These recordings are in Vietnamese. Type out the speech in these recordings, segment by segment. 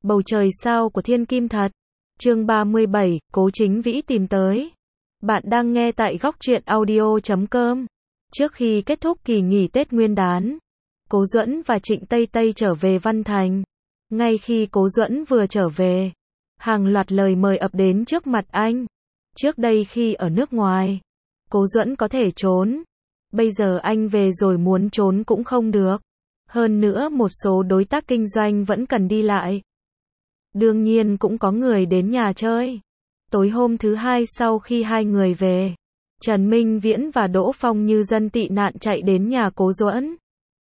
Bầu trời sao của thiên kim thật. Chương 37, Cố Chính Vĩ tìm tới. Bạn đang nghe tại góc truyện audio.com. Trước khi kết thúc kỳ nghỉ Tết Nguyên đán, Cố Duẫn và Trịnh Tây Tây trở về Văn Thành. Ngay khi Cố Duẫn vừa trở về, hàng loạt lời mời ập đến trước mặt anh. Trước đây khi ở nước ngoài, Cố Duẫn có thể trốn. Bây giờ anh về rồi muốn trốn cũng không được. Hơn nữa một số đối tác kinh doanh vẫn cần đi lại. Đương nhiên cũng có người đến nhà chơi. Tối hôm thứ hai sau khi hai người về, Trần Minh Viễn và Đỗ Phong như dân tị nạn chạy đến nhà Cố Duẫn.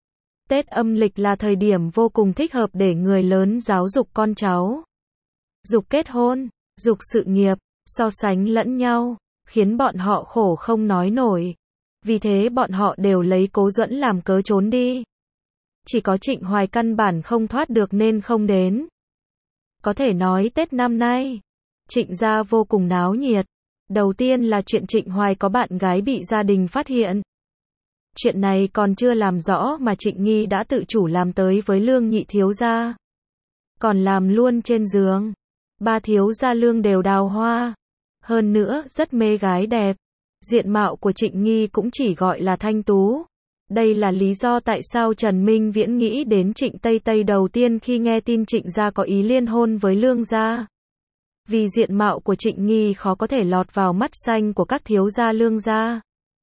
Tết âm lịch là thời điểm vô cùng thích hợp để người lớn giáo dục con cháu. Dục kết hôn, dục sự nghiệp, so sánh lẫn nhau, khiến bọn họ khổ không nói nổi. Vì thế bọn họ đều lấy Cố Duẫn làm cớ trốn đi. Chỉ có Trịnh Hoài căn bản không thoát được nên không đến. Có thể nói Tết năm nay, Trịnh gia vô cùng náo nhiệt. Đầu tiên là chuyện Trịnh Hoài có bạn gái bị gia đình phát hiện. Chuyện này còn chưa làm rõ mà Trịnh Nghi đã tự chủ làm tới với Lương nhị thiếu gia. Còn làm luôn trên giường. Ba thiếu gia Lương đều đào hoa. Hơn nữa rất mê gái đẹp. Diện mạo của Trịnh Nghi cũng chỉ gọi là thanh tú. Đây là lý do tại sao Trần Minh Viễn nghĩ đến Trịnh Tây Tây đầu tiên khi nghe tin Trịnh gia có ý liên hôn với Lương gia. Vì diện mạo của Trịnh Nghi khó có thể lọt vào mắt xanh của các thiếu gia Lương gia.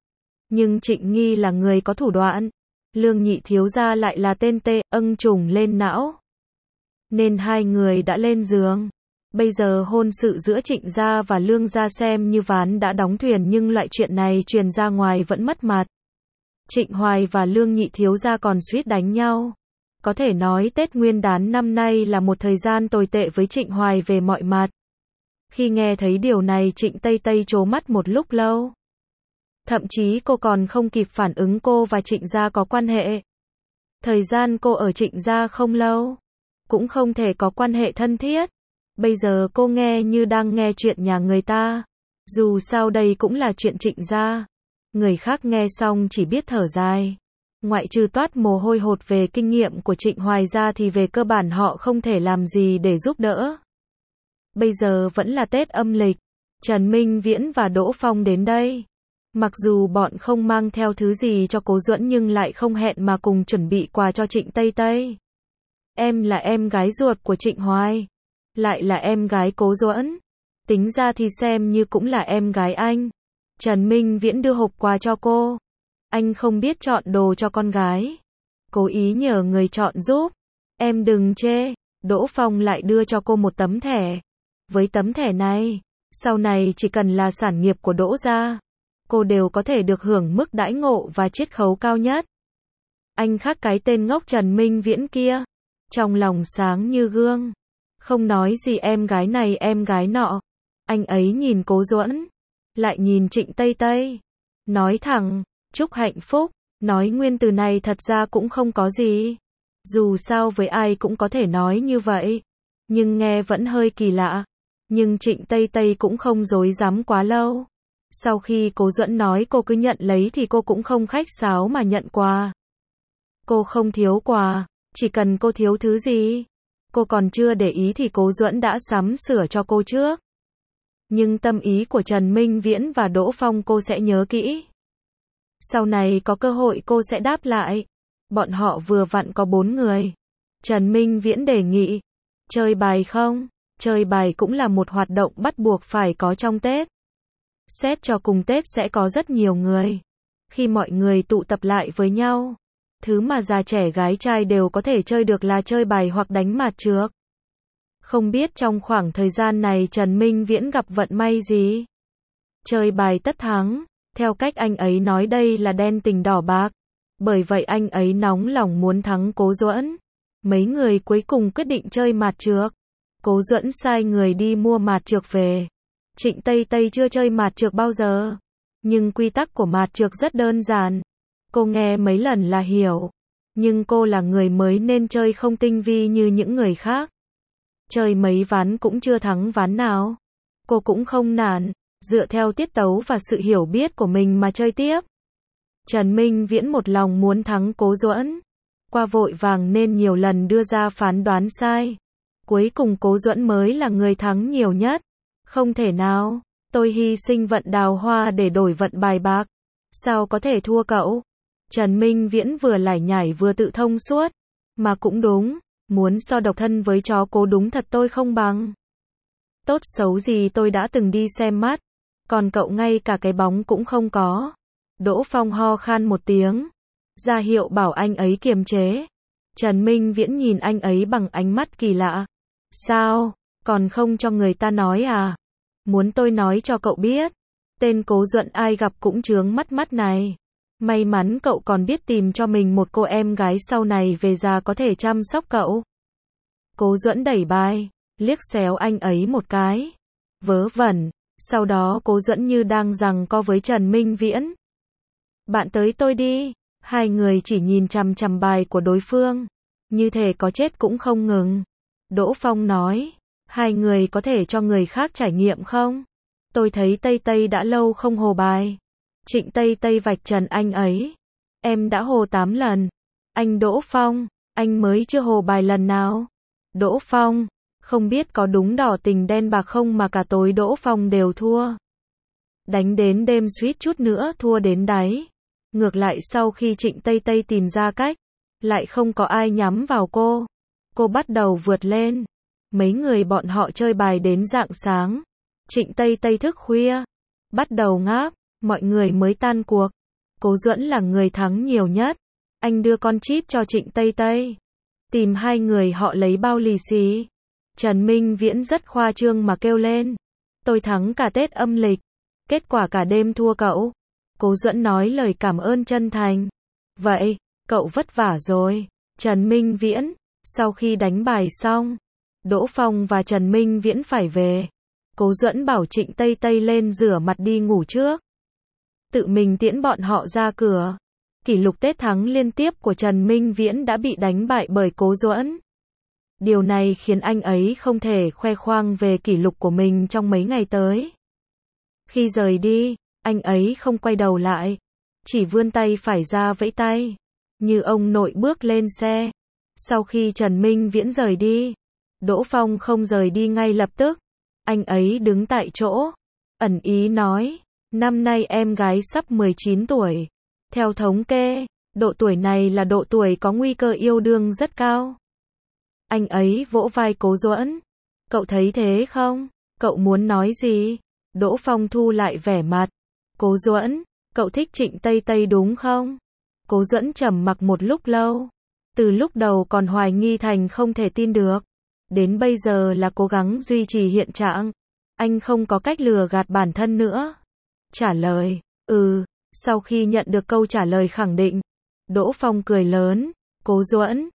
Nhưng Trịnh Nghi là người có thủ đoạn. Lương nhị thiếu gia lại là tên âng trùng lên não. Nên hai người đã lên giường. Bây giờ hôn sự giữa Trịnh gia và Lương gia xem như ván đã đóng thuyền, nhưng loại chuyện này truyền ra ngoài vẫn mất mặt. Trịnh Hoài và Lương nhị thiếu gia còn suýt đánh nhau. Có thể nói Tết Nguyên đán năm nay là một thời gian tồi tệ với Trịnh Hoài về mọi mặt. Khi nghe thấy điều này Trịnh Tây Tây trố mắt một lúc lâu. Thậm chí cô còn không kịp phản ứng cô và Trịnh gia có quan hệ. Thời gian cô ở Trịnh gia không lâu, cũng không thể có quan hệ thân thiết. Bây giờ cô nghe như đang nghe chuyện nhà người ta. Dù sao đây cũng là chuyện Trịnh gia. Người khác nghe xong chỉ biết thở dài. Ngoại trừ toát mồ hôi hột về kinh nghiệm của Trịnh Hoài ra thì về cơ bản họ không thể làm gì để giúp đỡ. Bây giờ vẫn là Tết âm lịch. Trần Minh Viễn và Đỗ Phong đến đây. Mặc dù bọn không mang theo thứ gì cho Cố Duẫn nhưng lại không hẹn mà cùng chuẩn bị quà cho Trịnh Tây Tây. Em là em gái ruột của Trịnh Hoài. Lại là em gái Cố Duẫn. Tính ra thì xem như cũng là em gái anh. Trần Minh Viễn đưa hộp quà cho cô. Anh không biết chọn đồ cho con gái. Cố ý nhờ người chọn giúp. Em đừng chê. Đỗ Phong lại đưa cho cô một tấm thẻ. Với tấm thẻ này, sau này chỉ cần là sản nghiệp của Đỗ gia, cô đều có thể được hưởng mức đãi ngộ và chiết khấu cao nhất. Anh khác cái tên ngốc Trần Minh Viễn kia. Trong lòng sáng như gương. Không nói gì em gái này em gái nọ. Anh ấy nhìn Cố Duẫn. Lại nhìn Trịnh Tây Tây. Nói thẳng, chúc hạnh phúc. Nói nguyên từ này thật ra cũng không có gì. Dù sao với ai cũng có thể nói như vậy. Nhưng nghe vẫn hơi kỳ lạ. Nhưng Trịnh Tây Tây cũng không dối dám quá lâu. Sau khi Cố Duẫn nói cô cứ nhận lấy thì cô cũng không khách sáo mà nhận quà. Cô không thiếu quà, chỉ cần cô thiếu thứ gì. Cô còn chưa để ý thì Cố Duẫn đã sắm sửa cho cô trước. Nhưng tâm ý của Trần Minh Viễn và Đỗ Phong cô sẽ nhớ kỹ. Sau này có cơ hội cô sẽ đáp lại. Bọn họ vừa vặn có 4 người. Trần Minh Viễn đề nghị. Chơi bài không? Chơi bài cũng là một hoạt động bắt buộc phải có trong Tết. Xét cho cùng Tết sẽ có rất nhiều người. Khi mọi người tụ tập lại với nhau, thứ mà già trẻ gái trai đều có thể chơi được là chơi bài hoặc đánh mạt trược. Không biết trong khoảng thời gian này Trần Minh Viễn gặp vận may gì. Chơi bài tất thắng. Theo cách anh ấy nói đây là đen tình đỏ bạc. Bởi vậy anh ấy nóng lòng muốn thắng Cố Duẫn. Mấy người cuối cùng quyết định chơi mạt trược. Cố Duẫn sai người đi mua mạt trược về. Trịnh Tây Tây chưa chơi mạt trược bao giờ. Nhưng quy tắc của mạt trược rất đơn giản. Cô nghe mấy lần là hiểu. Nhưng cô là người mới nên chơi không tinh vi như những người khác. Chơi mấy ván cũng chưa thắng ván nào. Cô cũng không nản. Dựa theo tiết tấu và sự hiểu biết của mình mà chơi tiếp. Trần Minh Viễn một lòng muốn thắng Cố Duẫn. Qua vội vàng nên nhiều lần đưa ra phán đoán sai. Cuối cùng Cố Duẫn mới là người thắng nhiều nhất. Không thể nào, tôi hy sinh vận đào hoa để đổi vận bài bạc. Sao có thể thua cậu? Trần Minh Viễn vừa lải nhải vừa tự thông suốt. Mà cũng đúng, muốn so độc thân với chó Cố đúng thật tôi không bằng. Tốt xấu gì tôi đã từng đi xem mắt. Còn cậu ngay cả cái bóng cũng không có. Đỗ Phong ho khan một tiếng. Ra hiệu bảo anh ấy kiềm chế. Trần Minh Viễn nhìn anh ấy bằng ánh mắt kỳ lạ. Sao, còn không cho người ta nói à? Muốn tôi nói cho cậu biết. Tên Cố Duẫn ai gặp cũng chướng mắt này. May mắn cậu còn biết tìm cho mình một cô em gái sau này về già có thể chăm sóc cậu. Cố Duẫn đẩy bài, liếc xéo anh ấy một cái. Vớ vẩn. Sau đó Cố Duẫn như đang giằng co với Trần Minh Viễn. Bạn tới tôi đi. Hai người chỉ nhìn chằm chằm bài của đối phương. Như thể có chết cũng không ngừng. Đỗ Phong nói. Hai người có thể cho người khác trải nghiệm không? Tôi thấy Tây Tây đã lâu không hồ bài. Trịnh Tây Tây vạch trần anh ấy. Em đã hồ 8 lần. Anh Đỗ Phong, anh mới chưa hồ bài lần nào. Đỗ Phong, không biết có đúng đỏ tình đen bạc không mà cả tối Đỗ Phong đều thua. Đánh đến đêm suýt chút nữa thua đến đáy. Ngược lại sau khi Trịnh Tây Tây tìm ra cách, lại không có ai nhắm vào cô. Cô bắt đầu vượt lên. Mấy người bọn họ chơi bài đến rạng sáng. Trịnh Tây Tây thức khuya, bắt đầu ngáp, mọi người mới tan cuộc. Cố Duẫn là người thắng nhiều nhất. Anh đưa con chip cho Trịnh Tây Tây. Tìm hai người họ lấy bao lì xì. Trần Minh Viễn rất khoa trương mà kêu lên. Tôi thắng cả Tết âm lịch. Kết quả cả đêm thua cậu. Cố Duẫn nói lời cảm ơn chân thành. Vậy, cậu vất vả rồi. Trần Minh Viễn, sau khi đánh bài xong, Đỗ Phong và Trần Minh Viễn phải về. Cố Duẫn bảo Trịnh Tây Tây lên rửa mặt đi ngủ trước. Tự mình tiễn bọn họ ra cửa. Kỷ lục Tết thắng liên tiếp của Trần Minh Viễn đã bị đánh bại bởi Cố Duẫn. Điều này khiến anh ấy không thể khoe khoang về kỷ lục của mình trong mấy ngày tới. Khi rời đi, anh ấy không quay đầu lại, chỉ vươn tay phải ra vẫy tay, như ông nội bước lên xe. Sau khi Trần Minh Viễn rời đi, Đỗ Phong không rời đi ngay lập tức. Anh ấy đứng tại chỗ, ẩn ý nói, năm nay em gái sắp 19 tuổi. Theo thống kê, độ tuổi này là độ tuổi có nguy cơ yêu đương rất cao. Anh ấy vỗ vai Cố Duẫn. Cậu thấy thế không? Cậu muốn nói gì? Đỗ Phong thu lại vẻ mặt. Cố Duẫn, cậu thích Trịnh Tây Tây đúng không? Cố Duẫn trầm mặc một lúc lâu. Từ lúc đầu còn hoài nghi thành không thể tin được. Đến bây giờ là cố gắng duy trì hiện trạng. Anh không có cách lừa gạt bản thân nữa. Trả lời, sau khi nhận được câu trả lời khẳng định. Đỗ Phong cười lớn. Cố Duẫn,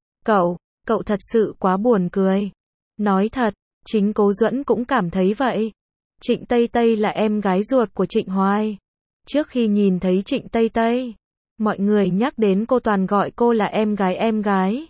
cậu thật sự quá buồn cười. Nói thật, chính Cố Duẫn cũng cảm thấy vậy. Trịnh Tây Tây là em gái ruột của Trịnh Hoài. Trước khi nhìn thấy Trịnh Tây Tây, mọi người nhắc đến cô toàn gọi cô là em gái.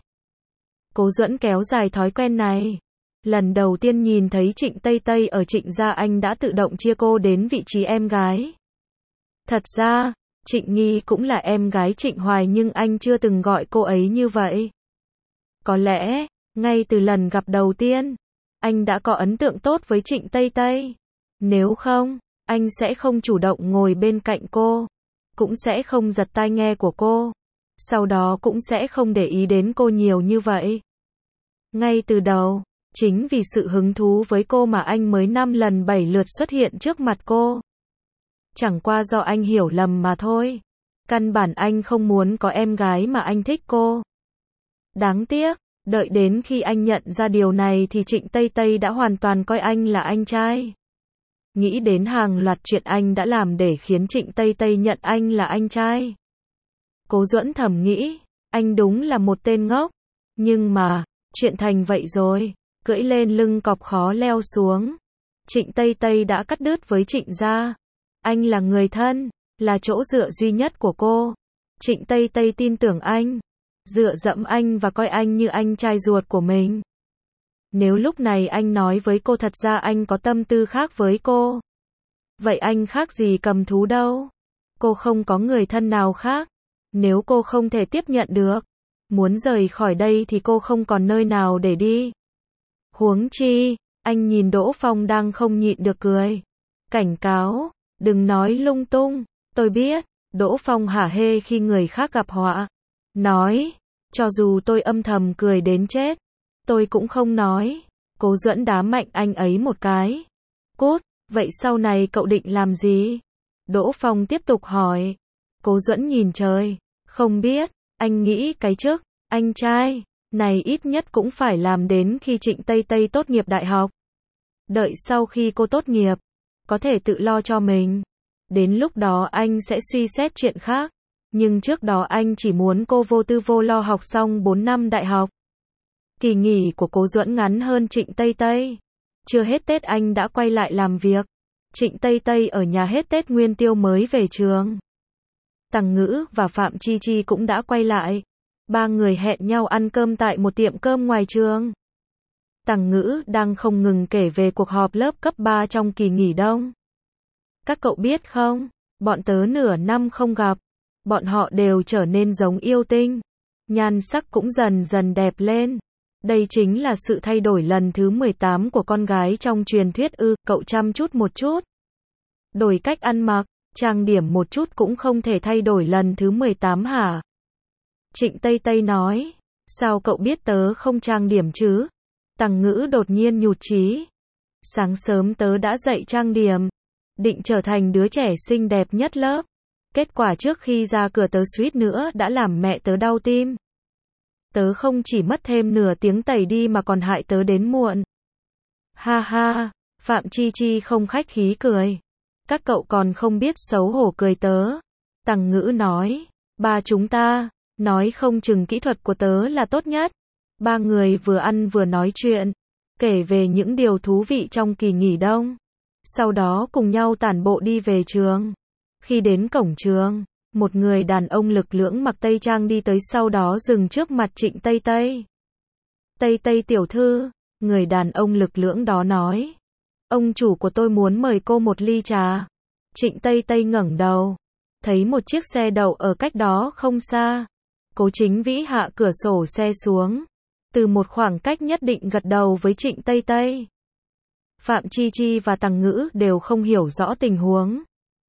Cố Duẫn kéo dài thói quen này. Lần đầu tiên nhìn thấy Trịnh Tây Tây ở Trịnh gia anh đã tự động chia cô đến vị trí em gái. Thật ra, Trịnh Nghi cũng là em gái Trịnh Hoài nhưng anh chưa từng gọi cô ấy như vậy. Có lẽ, ngay từ lần gặp đầu tiên, anh đã có ấn tượng tốt với Trịnh Tây Tây. Nếu không, anh sẽ không chủ động ngồi bên cạnh cô, cũng sẽ không giật tai nghe của cô, sau đó cũng sẽ không để ý đến cô nhiều như vậy. Ngay từ đầu, chính vì sự hứng thú với cô mà anh mới 5 lần 7 lượt xuất hiện trước mặt cô. Chẳng qua do anh hiểu lầm mà thôi. Căn bản anh không muốn có em gái mà anh thích cô. Đáng tiếc, đợi đến khi anh nhận ra điều này thì Trịnh Tây Tây đã hoàn toàn coi anh là anh trai. Nghĩ đến hàng loạt chuyện anh đã làm để khiến Trịnh Tây Tây nhận anh là anh trai. Cố Duẫn thầm nghĩ, anh đúng là một tên ngốc. Nhưng mà, chuyện thành vậy rồi, cưỡi lên lưng cọp khó leo xuống. Trịnh Tây Tây đã cắt đứt với Trịnh gia. Anh là người thân, là chỗ dựa duy nhất của cô. Trịnh Tây Tây tin tưởng anh, dựa dẫm anh và coi anh như anh trai ruột của mình. Nếu lúc này anh nói với cô thật ra anh có tâm tư khác với cô, vậy anh khác gì cầm thú đâu. Cô không có người thân nào khác. Nếu cô không thể tiếp nhận được, muốn rời khỏi đây thì cô không còn nơi nào để đi. Huống chi, anh nhìn Đỗ Phong đang không nhịn được cười. Cảnh cáo, đừng nói lung tung, tôi biết. Đỗ Phong hả hê khi người khác gặp họa. Nói, cho dù tôi âm thầm cười đến chết, tôi cũng không nói. Cố Duẫn đá mạnh anh ấy một cái. Cút, vậy sau này cậu định làm gì? Đỗ Phong tiếp tục hỏi. Cố Duẫn nhìn trời, không biết, anh nghĩ cái chức, anh trai, này ít nhất cũng phải làm đến khi Trịnh Tây Tây tốt nghiệp đại học. Đợi sau khi cô tốt nghiệp, có thể tự lo cho mình. Đến lúc đó anh sẽ suy xét chuyện khác. Nhưng trước đó anh chỉ muốn cô vô tư vô lo học xong 4 năm đại học. Kỳ nghỉ của Cố Duẫn ngắn hơn Trịnh Tây Tây. Chưa hết Tết anh đã quay lại làm việc. Trịnh Tây Tây ở nhà hết Tết Nguyên Tiêu mới về trường. Tằng Ngữ và Phạm Chi Chi cũng đã quay lại. Ba người hẹn nhau ăn cơm tại một tiệm cơm ngoài trường. Tằng Ngữ đang không ngừng kể về cuộc họp lớp cấp 3 trong kỳ nghỉ đông. Các cậu biết không, bọn tớ nửa năm không gặp, bọn họ đều trở nên giống yêu tinh. Nhan sắc cũng dần dần đẹp lên. Đây chính là sự thay đổi lần thứ 18 của con gái trong truyền thuyết ư, cậu chăm chút một chút. Đổi cách ăn mặc, trang điểm một chút cũng không thể thay đổi lần thứ 18 hả? Trịnh Tây Tây nói, sao cậu biết tớ không trang điểm chứ? Tằng Ngữ đột nhiên nhụt chí. Sáng sớm tớ đã dậy trang điểm, định trở thành đứa trẻ xinh đẹp nhất lớp. Kết quả trước khi ra cửa tớ suýt nữa đã làm mẹ tớ đau tim. Tớ không chỉ mất thêm nửa tiếng tẩy đi mà còn hại tớ đến muộn. Ha ha, Phạm Chi Chi không khách khí cười. Các cậu còn không biết xấu hổ cười tớ. Tằng Ngữ nói, ba chúng ta, nói không chừng kỹ thuật của tớ là tốt nhất. Ba người vừa ăn vừa nói chuyện, kể về những điều thú vị trong kỳ nghỉ đông. Sau đó cùng nhau tản bộ đi về trường. Khi đến cổng trường, một người đàn ông lực lưỡng mặc tây trang đi tới, sau đó dừng trước mặt Trịnh Tây Tây. Tây Tây tiểu thư, người đàn ông lực lưỡng đó nói. Ông chủ của tôi muốn mời cô một ly trà. Trịnh Tây Tây ngẩng đầu, thấy một chiếc xe đậu ở cách đó không xa. Cố Chính Vĩ hạ cửa sổ xe xuống, từ một khoảng cách nhất định gật đầu với Trịnh Tây Tây. Phạm Chi Chi và Tằng Ngữ đều không hiểu rõ tình huống.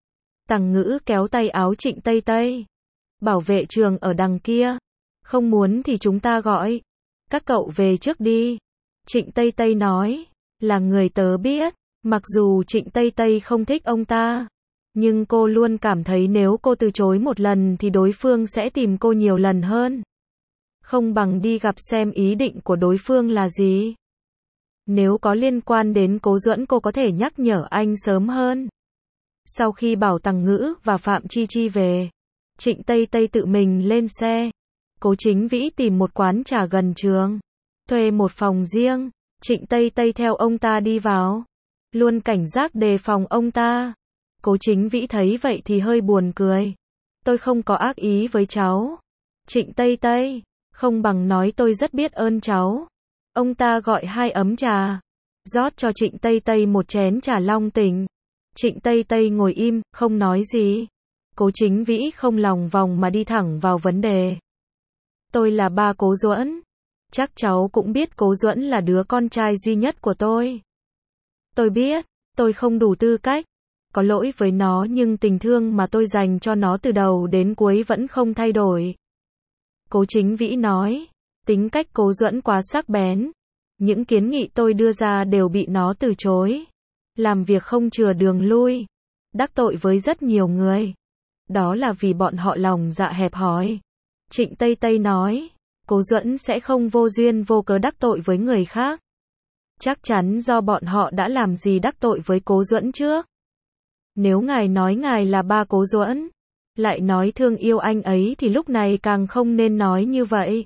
Tằng Ngữ kéo tay áo Trịnh Tây Tây. Bảo vệ trường ở đằng kia. Không muốn thì chúng ta gọi. Các cậu về trước đi. Trịnh Tây Tây nói. Là người tớ biết. Mặc dù Trịnh Tây Tây không thích ông ta, nhưng cô luôn cảm thấy nếu cô từ chối một lần thì đối phương sẽ tìm cô nhiều lần hơn. Không bằng đi gặp xem ý định của đối phương là gì. Nếu có liên quan đến Cố Duẫn cô có thể nhắc nhở anh sớm hơn. Sau khi bảo Tằng Ngữ và Phạm Chi Chi về, Trịnh Tây Tây tự mình lên xe. Cố Chính Vĩ tìm một quán trà gần trường, thuê một phòng riêng. Trịnh Tây Tây theo ông ta đi vào, luôn cảnh giác đề phòng ông ta. Cố Chính Vĩ thấy vậy thì hơi buồn cười. Tôi không có ác ý với cháu. Trịnh Tây Tây, không bằng nói tôi rất biết ơn cháu. Ông ta gọi 2 ấm trà, rót cho Trịnh Tây Tây một chén trà long tỉnh. Trịnh Tây Tây ngồi im, không nói gì. Cố Chính Vĩ không lòng vòng mà đi thẳng vào vấn đề. Tôi là ba Cố Duẫn. Chắc cháu cũng biết Cố Duẫn là đứa con trai duy nhất của tôi. Tôi biết, tôi không đủ tư cách. Có lỗi với nó nhưng tình thương mà tôi dành cho nó từ đầu đến cuối vẫn không thay đổi. Cố Chính Vĩ nói, tính cách Cố Duẫn quá sắc bén. Những kiến nghị tôi đưa ra đều bị nó từ chối. Làm việc không chừa đường lui. Đắc tội với rất nhiều người. Đó là vì bọn họ lòng dạ hẹp hòi. Trịnh Tây Tây nói, Cố Duẫn sẽ không vô duyên vô cớ đắc tội với người khác. Chắc chắn do bọn họ đã làm gì đắc tội với Cố Duẫn trước. Nếu ngài nói ngài là ba Cố Duẫn, lại nói thương yêu anh ấy thì lúc này càng không nên nói như vậy.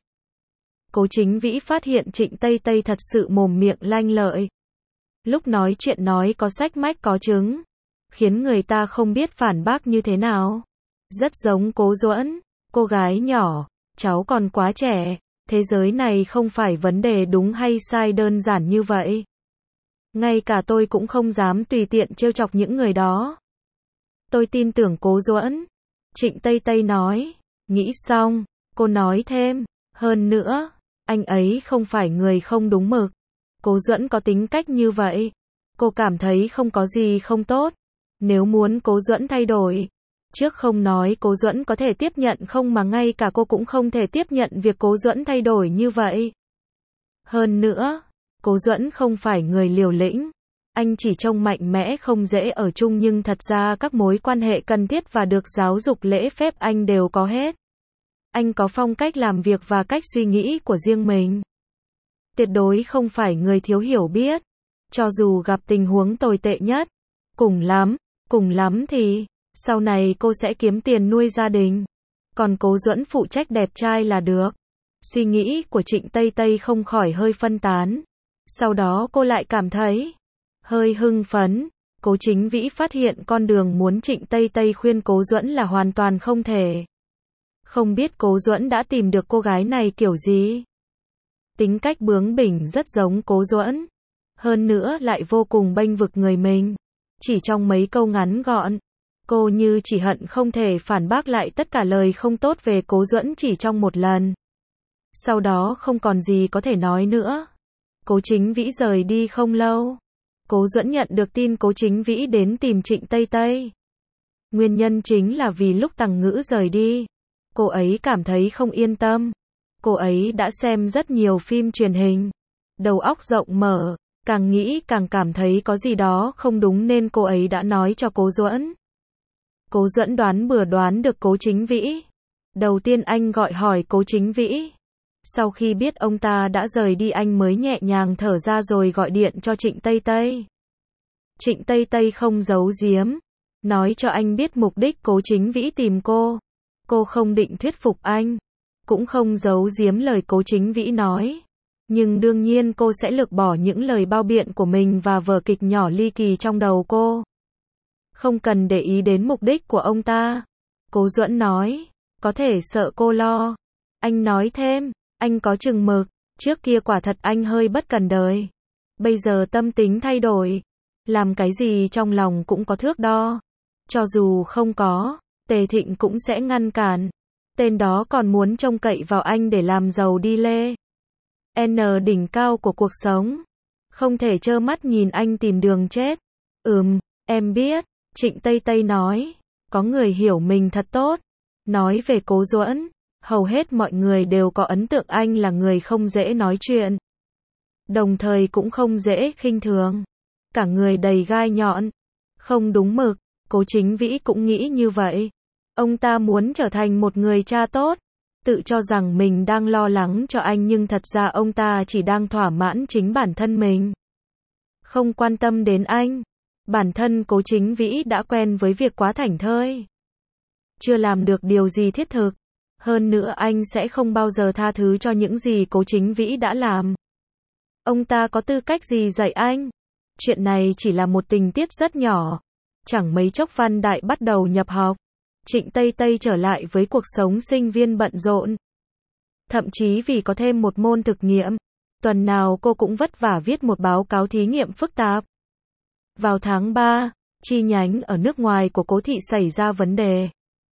Cố Chính Vĩ phát hiện Trịnh Tây Tây thật sự mồm miệng lanh lợi. Lúc nói chuyện nói có sách mách có chứng, khiến người ta không biết phản bác như thế nào. Rất giống Cố Duẫn, cô gái nhỏ, cháu còn quá trẻ, thế giới này không phải vấn đề đúng hay sai đơn giản như vậy. Ngay cả tôi cũng không dám tùy tiện trêu chọc những người đó. Tôi tin tưởng Cố Duẫn. Trịnh Tây Tây nói, nghĩ xong, cô nói thêm, hơn nữa, anh ấy không phải người không đúng mực. Cố Duẫn có tính cách như vậy. Cô cảm thấy không có gì không tốt. Nếu muốn Cố Duẫn thay đổi, trước không nói Cố Duẫn có thể tiếp nhận không mà ngay cả cô cũng không thể tiếp nhận việc Cố Duẫn thay đổi như vậy. Hơn nữa, Cố Duẫn không phải người liều lĩnh. Anh chỉ trông mạnh mẽ không dễ ở chung nhưng thật ra các mối quan hệ cần thiết và được giáo dục lễ phép anh đều có hết. Anh có phong cách làm việc và cách suy nghĩ của riêng mình. Tuyệt đối không phải người thiếu hiểu biết. Cho dù gặp tình huống tồi tệ nhất, cùng lắm thì, sau này cô sẽ kiếm tiền nuôi gia đình. Còn Cố Duẫn phụ trách đẹp trai là được. Suy nghĩ của Trịnh Tây Tây không khỏi hơi phân tán. Sau đó cô lại cảm thấy hơi hưng phấn. Cố Chính Vĩ phát hiện con đường muốn Trịnh Tây Tây khuyên Cố Duẫn là hoàn toàn không thể. Không biết Cố Duẫn đã tìm được cô gái này kiểu gì. Tính cách bướng bỉnh rất giống Cố Duẫn. Hơn nữa lại vô cùng bênh vực người mình. Chỉ trong mấy câu ngắn gọn, cô như chỉ hận không thể phản bác lại tất cả lời không tốt về Cố Duẫn chỉ trong một lần. Sau đó không còn gì có thể nói nữa. Cố Chính Vĩ rời đi không lâu. Cố Duẫn nhận được tin Cố Chính Vĩ đến tìm Trịnh Tây Tây. Nguyên nhân chính là vì lúc Tằng Ngữ rời đi, cô ấy cảm thấy không yên tâm. Cô ấy đã xem rất nhiều phim truyền hình. Đầu óc rộng mở, càng nghĩ càng cảm thấy có gì đó không đúng nên cô ấy đã nói cho Cố Duẫn. Cố Duẫn đoán bừa đoán được Cố Chính Vĩ. Đầu tiên anh gọi hỏi Cố Chính Vĩ. Sau khi biết ông ta đã rời đi anh mới nhẹ nhàng thở ra rồi gọi điện cho Trịnh Tây Tây. Trịnh Tây Tây không giấu giếm, nói cho anh biết mục đích Cố Chính Vĩ tìm cô. Cô không định thuyết phục anh, cũng không giấu giếm lời Cố Chính Vĩ nói. Nhưng đương nhiên cô sẽ lược bỏ những lời bao biện của mình và vở kịch nhỏ ly kỳ trong đầu cô. Không cần để ý đến mục đích của ông ta. Cố Duẫn nói, có thể sợ cô lo. Anh nói thêm, anh có chừng mực, trước kia quả thật anh hơi bất cần đời. Bây giờ tâm tính thay đổi, làm cái gì trong lòng cũng có thước đo. Cho dù không có, Tề Thịnh cũng sẽ ngăn cản. Tên đó còn muốn trông cậy vào anh để làm giàu đi lê. Đỉnh cao của cuộc sống. Không thể trơ mắt nhìn anh tìm đường chết. Em biết, Trịnh Tây Tây nói. Có người hiểu mình thật tốt. Nói về Cố Duẫn, hầu hết mọi người đều có ấn tượng anh là người không dễ nói chuyện. Đồng thời cũng không dễ khinh thường. Cả người đầy gai nhọn. Không đúng mực, Cố Chính Vĩ cũng nghĩ như vậy. Ông ta muốn trở thành một người cha tốt. Tự cho rằng mình đang lo lắng cho anh nhưng thật ra ông ta chỉ đang thỏa mãn chính bản thân mình. Không quan tâm đến anh. Bản thân Cố Chính Vĩ đã quen với việc quá thảnh thơi. Chưa làm được điều gì thiết thực. Hơn nữa anh sẽ không bao giờ tha thứ cho những gì Cố Chính Vĩ đã làm. Ông ta có tư cách gì dạy anh? Chuyện này chỉ là một tình tiết rất nhỏ. Chẳng mấy chốc Văn Đại bắt đầu nhập học. Trịnh Tây Tây trở lại với cuộc sống sinh viên bận rộn. Thậm chí vì có thêm một môn thực nghiệm, tuần nào cô cũng vất vả viết một báo cáo thí nghiệm phức tạp. Vào tháng 3, chi nhánh ở nước ngoài của Cố thị xảy ra vấn đề.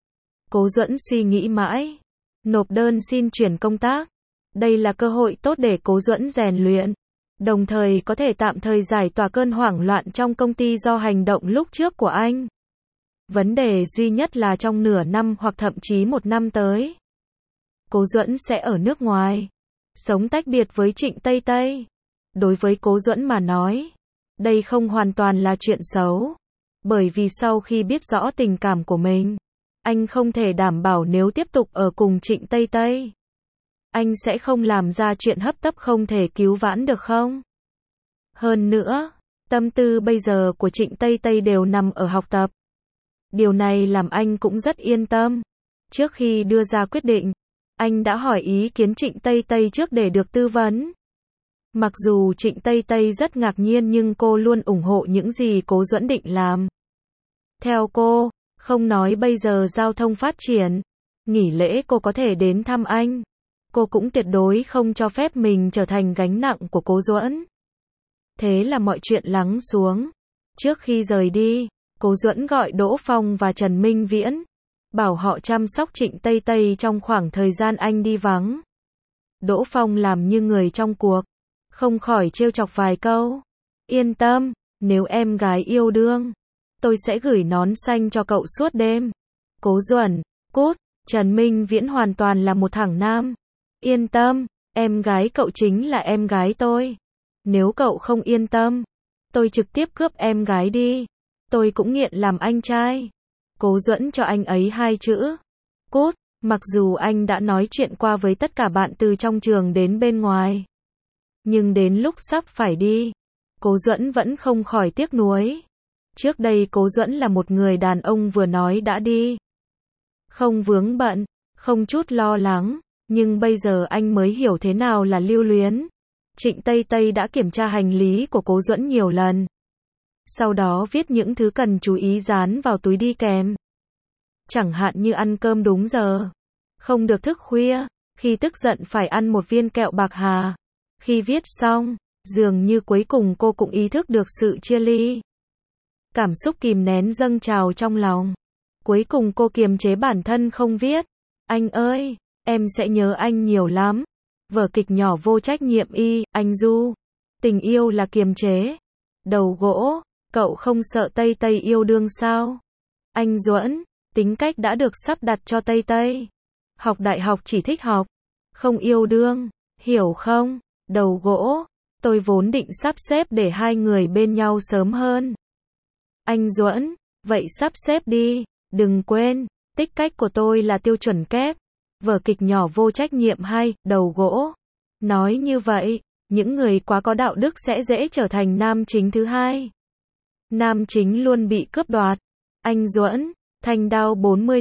Cố Duẫn suy nghĩ mãi, nộp đơn xin chuyển công tác. Đây là cơ hội tốt để Cố Duẫn rèn luyện, đồng thời có thể tạm thời giải tỏa cơn hoảng loạn trong công ty do hành động lúc trước của anh. Vấn đề duy nhất là trong nửa năm hoặc thậm chí một năm tới, Cố Duẫn sẽ ở nước ngoài, sống tách biệt với Trịnh Tây Tây. Đối với Cố Duẫn mà nói, đây không hoàn toàn là chuyện xấu, bởi vì sau khi biết rõ tình cảm của mình, anh không thể đảm bảo nếu tiếp tục ở cùng Trịnh Tây Tây, anh sẽ không làm ra chuyện hấp tấp không thể cứu vãn được không? Hơn nữa, tâm tư bây giờ của Trịnh Tây Tây đều nằm ở học tập. Điều này làm anh cũng rất yên tâm. Trước khi đưa ra quyết định, anh đã hỏi ý kiến Trịnh Tây Tây trước để được tư vấn. Mặc dù Trịnh Tây Tây rất ngạc nhiên nhưng cô luôn ủng hộ những gì Cố Duẫn định làm. Theo cô, không nói bây giờ giao thông phát triển, nghỉ lễ cô có thể đến thăm anh. Cô cũng tuyệt đối không cho phép mình trở thành gánh nặng của Cố Duẫn. Thế là mọi chuyện lắng xuống. Trước khi rời đi, Cố Duẫn gọi Đỗ Phong và Trần Minh Viễn, bảo họ chăm sóc Trịnh Tây Tây trong khoảng thời gian anh đi vắng. Đỗ Phong làm như người trong cuộc, không khỏi trêu chọc vài câu. Yên tâm, nếu em gái yêu đương, tôi sẽ gửi nón xanh cho cậu suốt đêm. Cố Duẩn, cút, Trần Minh Viễn hoàn toàn là một thằng nam. Yên tâm, em gái cậu chính là em gái tôi. Nếu cậu không yên tâm, tôi trực tiếp cướp em gái đi. Tôi cũng nghiện làm anh trai. Cố Duẫn cho anh ấy 2 chữ. Cút, mặc dù anh đã nói chuyện qua với tất cả bạn từ trong trường đến bên ngoài. Nhưng đến lúc sắp phải đi, Cố Duẫn vẫn không khỏi tiếc nuối. Trước đây Cố Duẫn là một người đàn ông vừa nói đã đi. Không vướng bận, không chút lo lắng, nhưng bây giờ anh mới hiểu thế nào là lưu luyến. Trịnh Tây Tây đã kiểm tra hành lý của Cố Duẫn nhiều lần. Sau đó viết những thứ cần chú ý dán vào túi đi kèm. Chẳng hạn như ăn cơm đúng giờ, không được thức khuya, khi tức giận phải ăn một viên kẹo bạc hà. Khi viết xong, dường như cuối cùng cô cũng ý thức được sự chia ly. Cảm xúc kìm nén dâng trào trong lòng. Cuối cùng cô kiềm chế bản thân không viết. Anh ơi, em sẽ nhớ anh nhiều lắm. Vở kịch nhỏ vô trách nhiệm y, anh Du. Tình yêu là kiềm chế. Đầu gỗ, cậu không sợ Tây Tây yêu đương sao? Anh Duẫn, tính cách đã được sắp đặt cho Tây Tây. Học đại học chỉ thích học, không yêu đương, hiểu không? Đầu gỗ, tôi vốn định sắp xếp để 2 người bên nhau sớm hơn. Anh Duẫn, vậy sắp xếp đi, đừng quên, tích cách của tôi là tiêu chuẩn kép. Vở kịch nhỏ vô trách nhiệm hay, đầu gỗ. Nói như vậy, những người quá có đạo đức sẽ dễ trở thành nam chính thứ hai. Nam chính luôn bị cướp đoạt. Anh Duẫn, thanh đao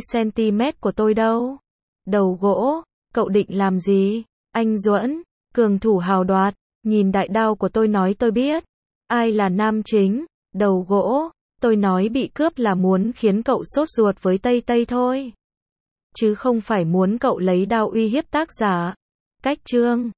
40cm của tôi đâu? Đầu gỗ, cậu định làm gì? Anh Duẫn, cường thủ hào đoạt, nhìn đại đao của tôi nói tôi biết. Ai là nam chính? Đầu gỗ, tôi nói bị cướp là muốn khiến cậu sốt ruột với Tây Tây thôi. Chứ không phải muốn cậu lấy đao uy hiếp tác giả. Cách chương